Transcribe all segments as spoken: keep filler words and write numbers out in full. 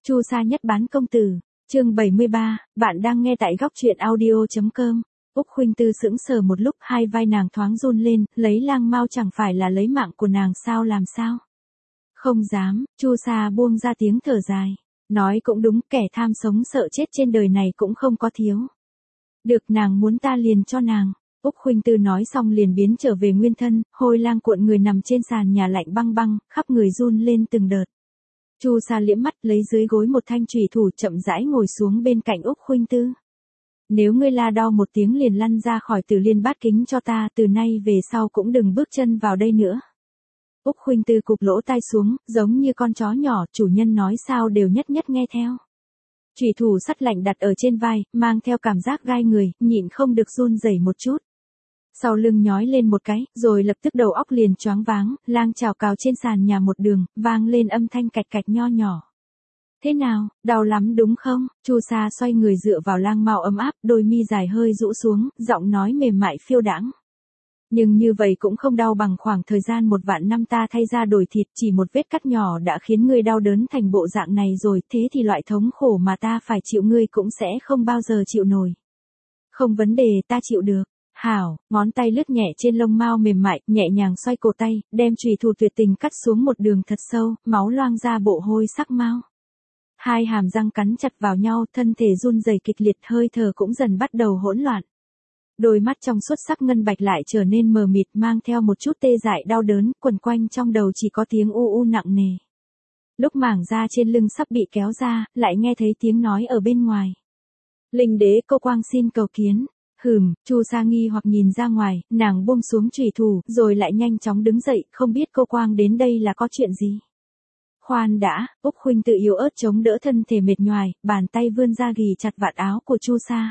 Chu Sa nhất bán công tử, chương bảy mươi ba, bạn đang nghe tại góc truyện audio.com. Úc Khuynh Tư sững sờ một lúc, hai vai nàng thoáng run lên, lấy Lang Mao chẳng phải là lấy mạng của nàng sao làm sao? Không dám, Chu Sa buông ra tiếng thở dài. Nói cũng đúng, kẻ tham sống sợ chết trên đời này cũng không có thiếu. Được, nàng muốn ta liền cho nàng. Úc Khuynh Tư nói xong liền biến trở về nguyên thân, hôi lang cuộn người nằm trên sàn nhà lạnh băng băng, khắp người run lên từng đợt. Chu Sa liễm mắt lấy dưới gối một thanh chùy thủ chậm rãi ngồi xuống bên cạnh Úc Khuynh Tư. Nếu ngươi la đau một tiếng liền lăn ra khỏi Tử Liên Bát Kính cho ta, từ nay về sau cũng đừng bước chân vào đây nữa. Úc Khuynh Tư cụp lỗ tai xuống, giống như con chó nhỏ, chủ nhân nói sao đều nhất nhất nghe theo. Chùy thủ sắt lạnh đặt ở trên vai, mang theo cảm giác gai người, nhịn không được run rẩy một chút. Sau lưng nhói lên một cái, rồi lập tức đầu óc liền choáng váng, lang chào cào trên sàn nhà một đường, vang lên âm thanh cạch cạch nho nhỏ. Thế nào, đau lắm đúng không? Chu Sa xoay người dựa vào Lang Mao ấm áp, đôi mi dài hơi rũ xuống, giọng nói mềm mại phiêu đãng. Nhưng như vậy cũng không đau bằng khoảng thời gian một vạn năm ta thay da đổi thịt, chỉ một vết cắt nhỏ đã khiến ngươi đau đớn thành bộ dạng này rồi, thế thì loại thống khổ mà ta phải chịu ngươi cũng sẽ không bao giờ chịu nổi. Không vấn đề, ta chịu được. Hảo, ngón tay lướt nhẹ trên lông mao mềm mại, nhẹ nhàng xoay cổ tay, đem chùy thủ tuyệt tình cắt xuống một đường thật sâu, máu loang ra bộ hôi sắc mao. Hai hàm răng cắn chặt vào nhau, thân thể run rẩy kịch liệt, hơi thở cũng dần bắt đầu hỗn loạn. Đôi mắt trong suốt sắc ngân bạch lại trở nên mờ mịt, mang theo một chút tê dại đau đớn, quẩn quanh trong đầu chỉ có tiếng u u nặng nề. Lúc mảng da trên lưng sắp bị kéo ra, lại nghe thấy tiếng nói ở bên ngoài. Linh đế Cô Quang xin cầu kiến. Hừm, Chu Sa nghi hoặc nhìn ra ngoài, nàng buông xuống chùy thủ, rồi lại nhanh chóng đứng dậy, không biết Cô Quang đến đây là có chuyện gì. Khoan đã, Úc Khuynh Tư yếu ớt chống đỡ thân thể mệt nhoài, bàn tay vươn ra ghì chặt vạt áo của Chu Sa.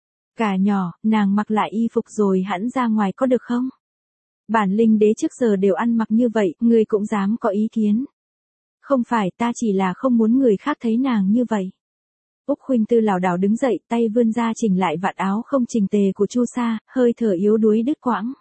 Cả nhỏ, nàng mặc lại y phục rồi hẵn ra ngoài có được không? Bản linh đế trước giờ đều ăn mặc như vậy, ngươi cũng dám có ý kiến. Không phải, ta chỉ là không muốn người khác thấy nàng như vậy. Úc Khuynh Tư lảo đảo đứng dậy, tay vươn ra chỉnh lại vạt áo không chỉnh tề của Chu Sa, hơi thở yếu đuối đứt quãng.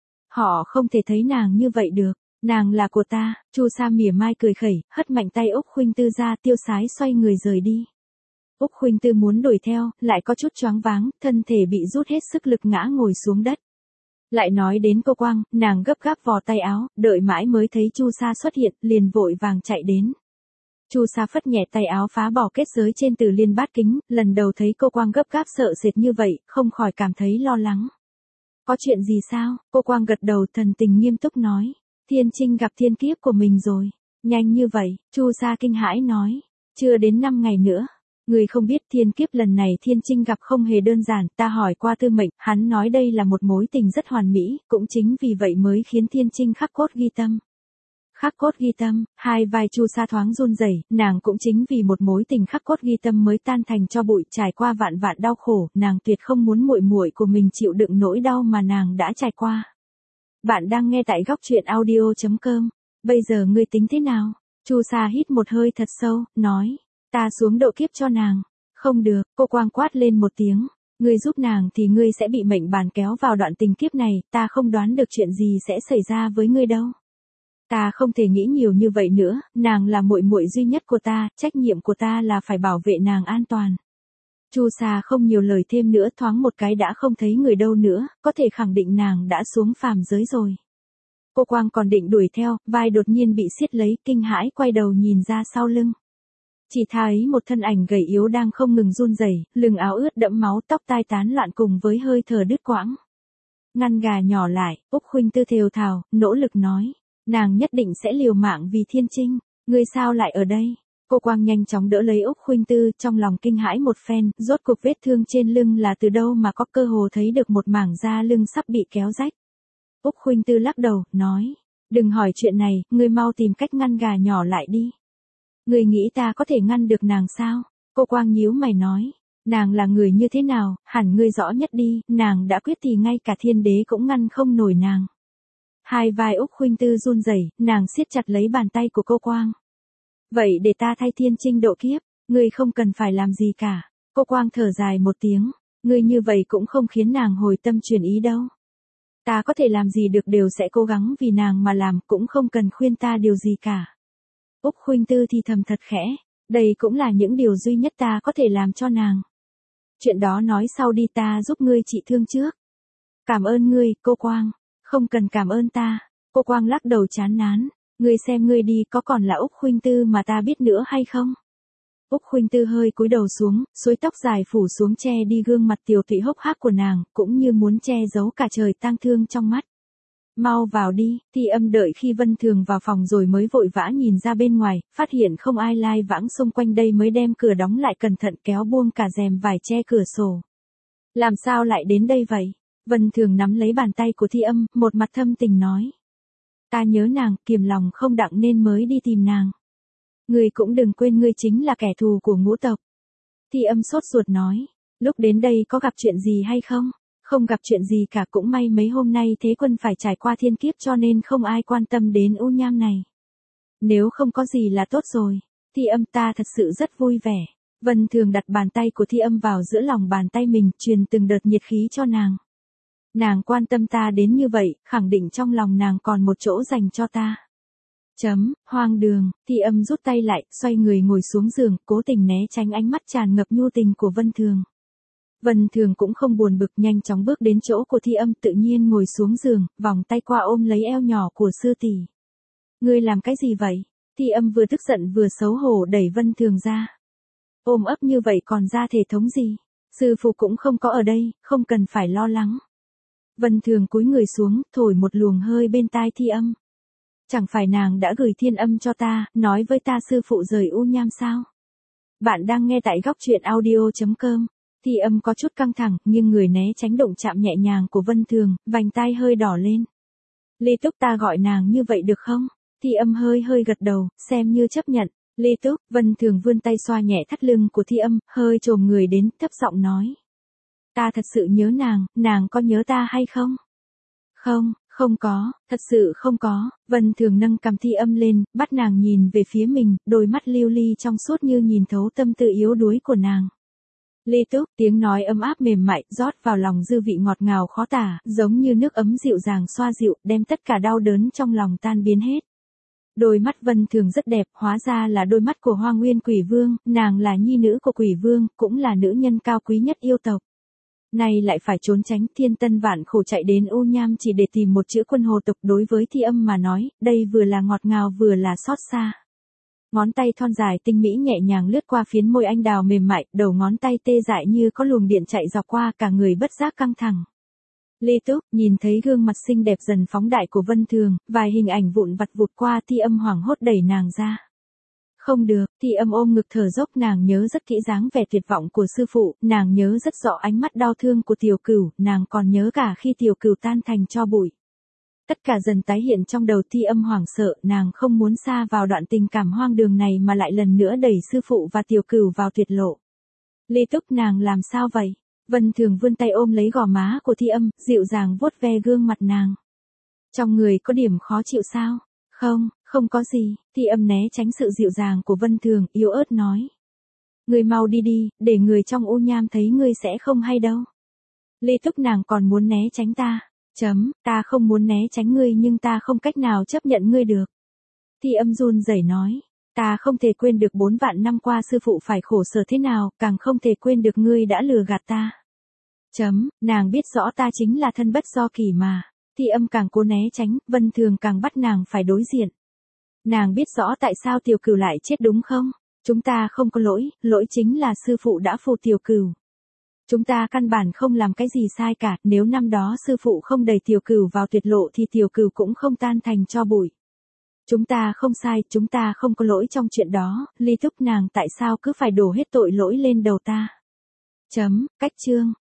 Họ không thể thấy nàng như vậy được, nàng là của ta. Chu Sa mỉa mai cười khẩy, hất mạnh tay Úc Khuynh Tư ra, tiêu sái xoay người rời đi. Úc Khuynh Tư muốn đuổi theo, lại có chút choáng váng, thân thể bị rút hết sức lực ngã ngồi xuống đất. Lại nói đến Cô Quang, nàng gấp gáp vò tay áo, đợi mãi mới thấy Chu Sa xuất hiện, liền vội vàng chạy đến. Chu Sa phất nhẹ tay áo phá bỏ kết giới trên Tử Liên Bát Kính, lần đầu thấy Cô Quang gấp gáp sợ sệt như vậy, không khỏi cảm thấy lo lắng. Có chuyện gì sao? Cô Quang gật đầu, thần tình nghiêm túc nói. Thiên Trinh gặp thiên kiếp của mình rồi. Nhanh như vậy, Chu Sa kinh hãi nói. Chưa đến năm ngày nữa. Người không biết thiên kiếp lần này Thiên Trinh gặp không hề đơn giản, ta hỏi qua Tư Mệnh, hắn nói đây là một mối tình rất hoàn mỹ, cũng chính vì vậy mới khiến Thiên Trinh khắc cốt ghi tâm. Khắc cốt ghi tâm, hai vai Chu Sa thoáng run rẩy, nàng cũng chính vì một mối tình khắc cốt ghi tâm mới tan thành cho bụi, trải qua vạn vạn đau khổ, nàng tuyệt không muốn muội muội của mình chịu đựng nỗi đau mà nàng đã trải qua. Bạn đang nghe tại góc truyện audio.com. Bây giờ ngươi tính thế nào? Chu Sa hít một hơi thật sâu, nói, ta xuống độ kiếp cho nàng. Không được, Cô Quang quát lên một tiếng. Ngươi giúp nàng thì ngươi sẽ bị mệnh bàn kéo vào đoạn tình kiếp này, ta không đoán được chuyện gì sẽ xảy ra với ngươi đâu. Ta không thể nghĩ nhiều như vậy nữa, nàng là muội muội duy nhất của ta, trách nhiệm của ta là phải bảo vệ nàng an toàn. Chu Sa không nhiều lời thêm nữa, thoáng một cái đã không thấy người đâu nữa, có thể khẳng định nàng đã xuống phàm giới rồi. Cô Quang còn định đuổi theo, vai đột nhiên bị siết lấy, kinh hãi quay đầu nhìn ra sau lưng. Chỉ thấy một thân ảnh gầy yếu đang không ngừng run rẩy, lưng áo ướt đẫm máu, tóc tai tán loạn cùng với hơi thở đứt quãng. Ngăn gà nhỏ lại, Úc Khuynh Tư thều thào, nỗ lực nói. Nàng nhất định sẽ liều mạng vì Thiên Trinh, ngươi sao lại ở đây? Cô Quang nhanh chóng đỡ lấy Úc Khuynh Tư, trong lòng kinh hãi một phen, rốt cuộc vết thương trên lưng là từ đâu mà có cơ hồ thấy được một mảng da lưng sắp bị kéo rách. Úc Khuynh Tư lắc đầu, nói, đừng hỏi chuyện này, ngươi mau tìm cách ngăn gà nhỏ lại đi. Ngươi nghĩ ta có thể ngăn được nàng sao? Cô Quang nhíu mày nói, nàng là người như thế nào, hẳn ngươi rõ nhất đi, nàng đã quyết thì ngay cả thiên đế cũng ngăn không nổi nàng. Hai vai Úc Khuynh Tư run rẩy, nàng siết chặt lấy bàn tay của Cô Quang. Vậy để ta thay Thiên Trinh độ kiếp, ngươi không cần phải làm gì cả. Cô Quang thở dài một tiếng, ngươi như vậy cũng không khiến nàng hồi tâm chuyển ý đâu. Ta có thể làm gì được đều sẽ cố gắng vì nàng mà làm, cũng không cần khuyên ta điều gì cả. Úc Khuynh Tư thì thầm thật khẽ, Đây cũng là những điều duy nhất ta có thể làm cho nàng. Chuyện đó nói sau đi, ta giúp ngươi trị thương trước. Cảm ơn ngươi, cô Quang. Không cần cảm ơn ta. Cô Quang lắc đầu chán nán. Ngươi xem ngươi đi, có còn là Úc Khuynh Tư mà ta biết nữa hay không? Úc Khuynh Tư hơi cúi đầu xuống, suối tóc dài phủ xuống che đi gương mặt tiều tụy hốc hác của nàng, cũng như muốn che giấu cả trời tang thương trong mắt. Mau vào đi, Thi Âm đợi khi Vân Thường vào phòng rồi mới vội vã nhìn ra bên ngoài, phát hiện không ai lai vãng xung quanh đây mới đem cửa đóng lại, cẩn thận kéo buông cả rèm vải che cửa sổ. Làm sao lại đến đây vậy? Vân Thường nắm lấy bàn tay của Thi Âm, một mặt thâm tình nói. Ta nhớ nàng, kiềm lòng không đặng nên mới đi tìm nàng. Ngươi cũng đừng quên ngươi chính là kẻ thù của ngũ tộc. Thi Âm sốt ruột nói. Lúc đến đây có gặp chuyện gì hay không? Không gặp chuyện gì cả, cũng may mấy hôm nay Thế Quân phải trải qua thiên kiếp cho nên không ai quan tâm đến U Nham này. Nếu không có gì là tốt rồi. Thi Âm, ta thật sự rất vui vẻ. Vân Thường đặt bàn tay của Thi Âm vào giữa lòng bàn tay mình, truyền từng đợt nhiệt khí cho nàng. Nàng quan tâm ta đến như vậy, khẳng định trong lòng nàng còn một chỗ dành cho ta. Chấm, hoang đường. Thi Âm rút tay lại, xoay người ngồi xuống giường, cố tình né tránh ánh mắt tràn ngập nhu tình của Vân Thường. Vân Thường cũng không buồn bực, nhanh chóng bước đến chỗ của Thi Âm, tự nhiên ngồi xuống giường, vòng tay qua ôm lấy eo nhỏ của sư tỷ. Ngươi làm cái gì vậy? Thi Âm vừa tức giận vừa xấu hổ đẩy Vân Thường ra. Ôm ấp như vậy còn ra thể thống gì? Sư phụ cũng không có ở đây, không cần phải lo lắng. Vân Thường cúi người xuống, thổi một luồng hơi bên tai Thi Âm. Chẳng phải nàng đã gửi thiên âm cho ta, nói với ta sư phụ rời U Nham sao? Bạn đang nghe tại góc truyện audio chấm com. Thi Âm có chút căng thẳng, nhưng người né tránh động chạm nhẹ nhàng của Vân Thường, vành tai hơi đỏ lên. Ly Túc, ta gọi nàng như vậy được không? Thi Âm hơi hơi gật đầu, xem như chấp nhận. Ly Túc. Vân Thường vươn tay xoa nhẹ thắt lưng của Thi Âm, hơi chồm người đến, thấp giọng nói. Ta thật sự nhớ nàng, nàng có nhớ ta hay không? Không, không có, thật sự không có. Vân Thường nâng cằm Thi Âm lên, bắt nàng nhìn về phía mình, đôi mắt lưu ly trong suốt như nhìn thấu tâm tư yếu đuối của nàng. Ly Túc, tiếng nói ấm áp mềm mại, rót vào lòng dư vị ngọt ngào khó tả, giống như nước ấm dịu dàng xoa dịu, đem tất cả đau đớn trong lòng tan biến hết. Đôi mắt Vân Thường rất đẹp, hóa ra là đôi mắt của Hoa Nguyên Quỷ Vương, nàng là nhi nữ của Quỷ Vương, cũng là nữ nhân cao quý nhất yêu tộc. Nay lại phải trốn tránh, thiên tân vạn khổ chạy đến U Nham chỉ để tìm một chữ quân hồ tộc. Đối với Thi Âm mà nói, đây vừa là ngọt ngào vừa là xót xa. Ngón tay thon dài tinh mỹ nhẹ nhàng lướt qua phiến môi anh đào mềm mại, đầu ngón tay tê dại như có luồng điện chạy dọc qua, cả người bất giác căng thẳng. Ly Túc, nhìn thấy gương mặt xinh đẹp dần phóng đại của Vân Thường, vài hình ảnh vụn vặt vụt qua, Thi Âm hoảng hốt đẩy nàng ra. Không được, Thi Âm ôm ngực thở dốc, nàng nhớ rất kỹ dáng vẻ tuyệt vọng của sư phụ, nàng nhớ rất rõ ánh mắt đau thương của Tiểu Cửu, nàng còn nhớ cả khi Tiểu Cửu tan thành tro bụi. Tất cả dần tái hiện trong đầu Thi Âm hoảng sợ, nàng không muốn xa vào đoạn tình cảm hoang đường này mà lại lần nữa đẩy sư phụ và Tiểu Cửu vào tuyệt lộ. Ly Túc, nàng làm sao vậy? Vân Thường vươn tay ôm lấy gò má của Thi Âm, dịu dàng vuốt ve gương mặt nàng. Trong người có điểm khó chịu sao? Không, không có gì. Thi Âm né tránh sự dịu dàng của Vân Thường, yếu ớt nói. Ngươi mau đi đi, để người trong U Nham thấy ngươi sẽ không hay đâu. Ly Túc, nàng còn muốn né tránh ta. Chấm, ta không muốn né tránh ngươi nhưng ta không cách nào chấp nhận ngươi được. Thi Âm run rẩy nói. Ta không thể quên được bốn vạn năm qua sư phụ phải khổ sở thế nào, càng không thể quên được ngươi đã lừa gạt ta. Chấm, nàng biết rõ ta chính là thân bất do kỳ mà. Thi Âm càng cố né tránh, Vân Thường càng bắt nàng phải đối diện. Nàng biết rõ tại sao Tiểu Cửu lại chết đúng không? Chúng ta không có lỗi, lỗi chính là sư phụ đã phù Tiểu Cửu. Chúng ta căn bản không làm cái gì sai cả, nếu năm đó sư phụ không đẩy Tiểu Cửu vào tuyệt lộ thì Tiểu Cửu cũng không tan thành tro bụi. Chúng ta không sai, chúng ta không có lỗi trong chuyện đó, Ly Túc, nàng tại sao cứ phải đổ hết tội lỗi lên đầu ta? Chấm, cách chương.